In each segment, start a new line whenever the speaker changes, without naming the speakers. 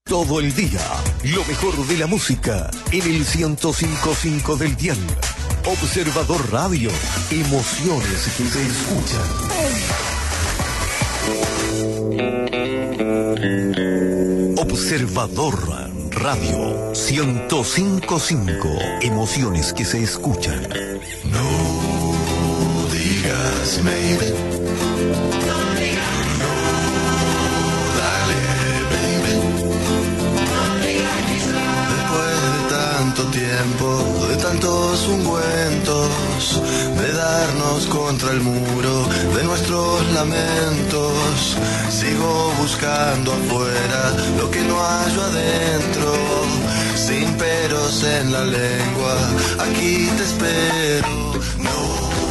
Todo el día, lo mejor de la música en el 105.5 del dial. Observador Radio, emociones que se escuchan. Observador Radio 105.5, emociones que se escuchan.
No digas maybe. Tiempo de tantos ungüentos, de darnos contra el muro de nuestros lamentos. Sigo buscando afuera lo que no hallo adentro, sin peros en la lengua, aquí te espero. No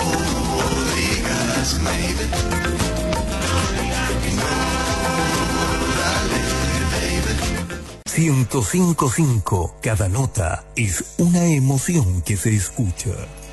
digas maybe.
105.5, cada nota es una emoción que se escucha.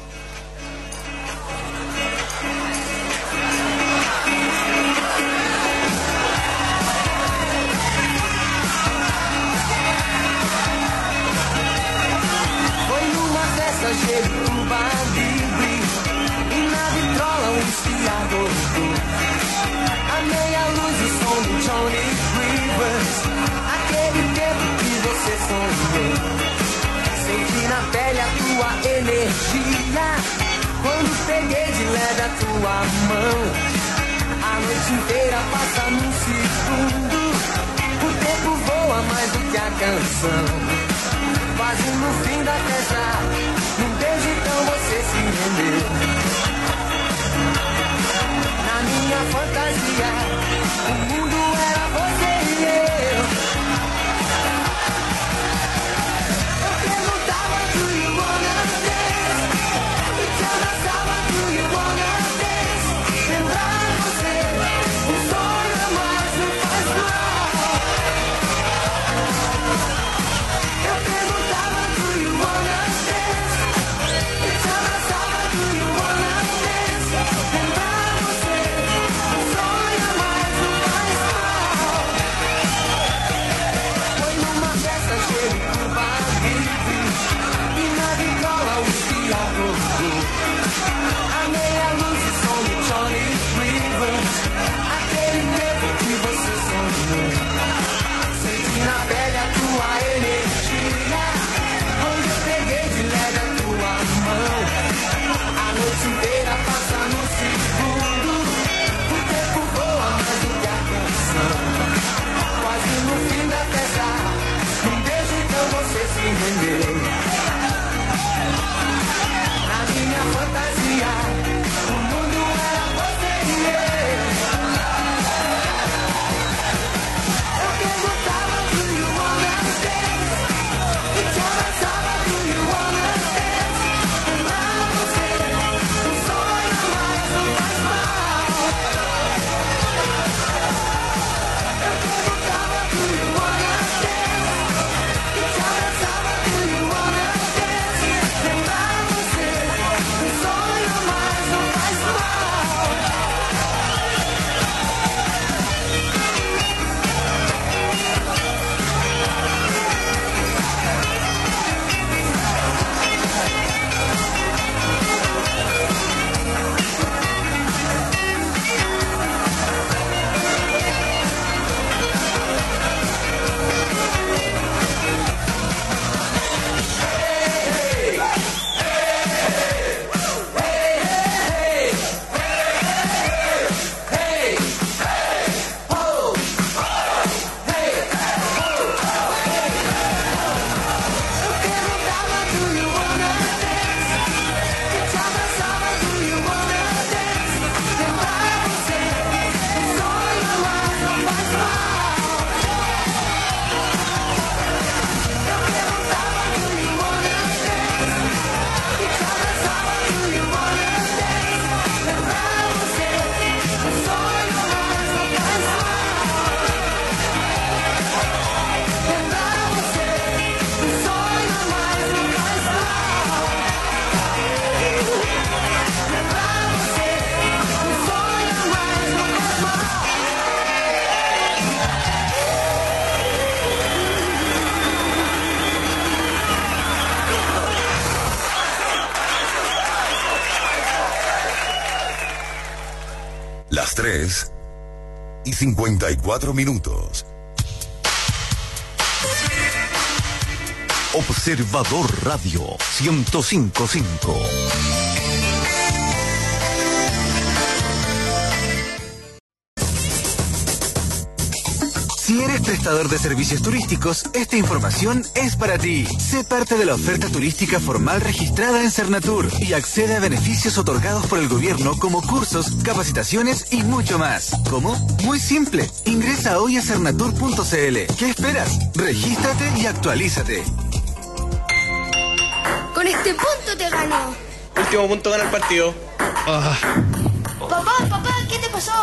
Foi numa festa cheia de Cuba Libre e na vitrola esquiador. A meia luz e o som do Johnny Rivers, aquele tempo que você sonhou. Senti na pele a tua energia quando peguei de leve a tua mão. A noite inteira passa num segundo, o tempo voa mais do que a canção. Quase no fim da festa, num beijo então você se rendeu. Na minha fantasia, o mundo era você e eu. Eu perguntava, do you wanna dance? E te abraçava, do you wanna dance? Lembrar você, um sonho a mais não faz mal. Eu perguntava, do you wanna dance? E te abraçava, do you wanna dance? Lembrar você, um sonho a mais não faz mal.
Las 3:54. Observador Radio 105.5.
Si eres prestador de servicios turísticos, esta información es para ti. Sé parte de la oferta turística formal registrada en Cernatur y accede a beneficios otorgados por el gobierno como cursos, capacitaciones y mucho más. ¿Cómo? Muy simple. Ingresa hoy a cernatur.cl. ¿Qué esperas? Regístrate y actualízate.
Con este punto te ganó.
Último punto gana el partido.
Papá, ¿qué te pasó?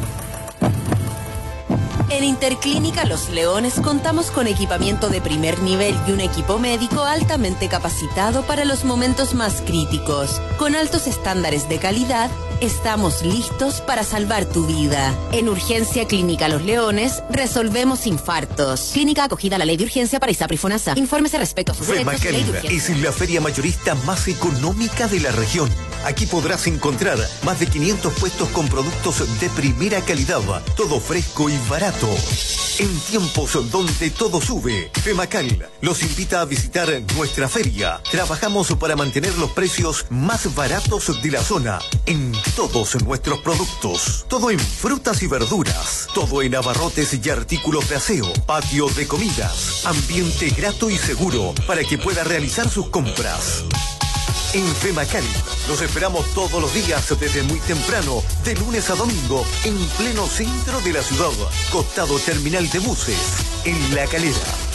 En Interclínica Los Leones contamos con equipamiento de primer nivel y un equipo médico altamente capacitado para los momentos más críticos. Con altos estándares de calidad, estamos listos para salvar tu vida. En Urgencia Clínica Los Leones, resolvemos infartos. Clínica acogida a la ley de urgencia para ISAPRE y FONASA. Infórmese respecto a sus derechos de ley de
FEMACAL
urgencia.
es la feria mayorista más económica de la región. Aquí podrás encontrar más de 500 puestos con productos de primera calidad, todo fresco y barato. En tiempos donde todo sube, FEMACAL los invita a visitar nuestra feria. Trabajamos para mantener los precios más baratos de la zona en todos nuestros productos. Todo en frutas y verduras, todo en abarrotes y artículos de aseo, patio de comidas, ambiente grato y seguro para que pueda realizar sus compras. En FEMACAL los esperamos todos los días desde muy temprano, de lunes a domingo, en pleno centro de la ciudad, costado terminal de buses, en La Calera.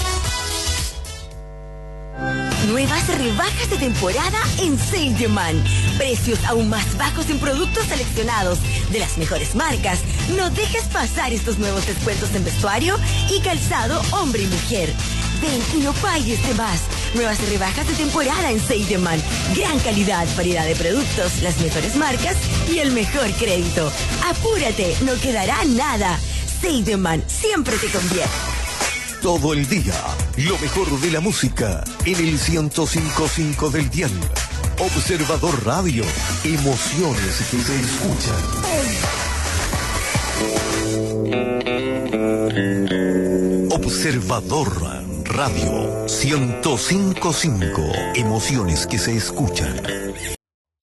Nuevas rebajas de temporada en Seideman. Precios aún más bajos en productos seleccionados de las mejores marcas. No dejes pasar estos nuevos descuentos en vestuario y calzado hombre y mujer. Ven y no pagues de más. Nuevas rebajas de temporada en Seideman. Gran calidad, variedad de productos, las mejores marcas y el mejor crédito. Apúrate, no quedará nada. Seideman siempre te conviene.
Todo el día, lo mejor de la música, en el 105.5 del dial. Observador Radio, emociones que se escuchan. Observador Radio 105.5, emociones que se escuchan.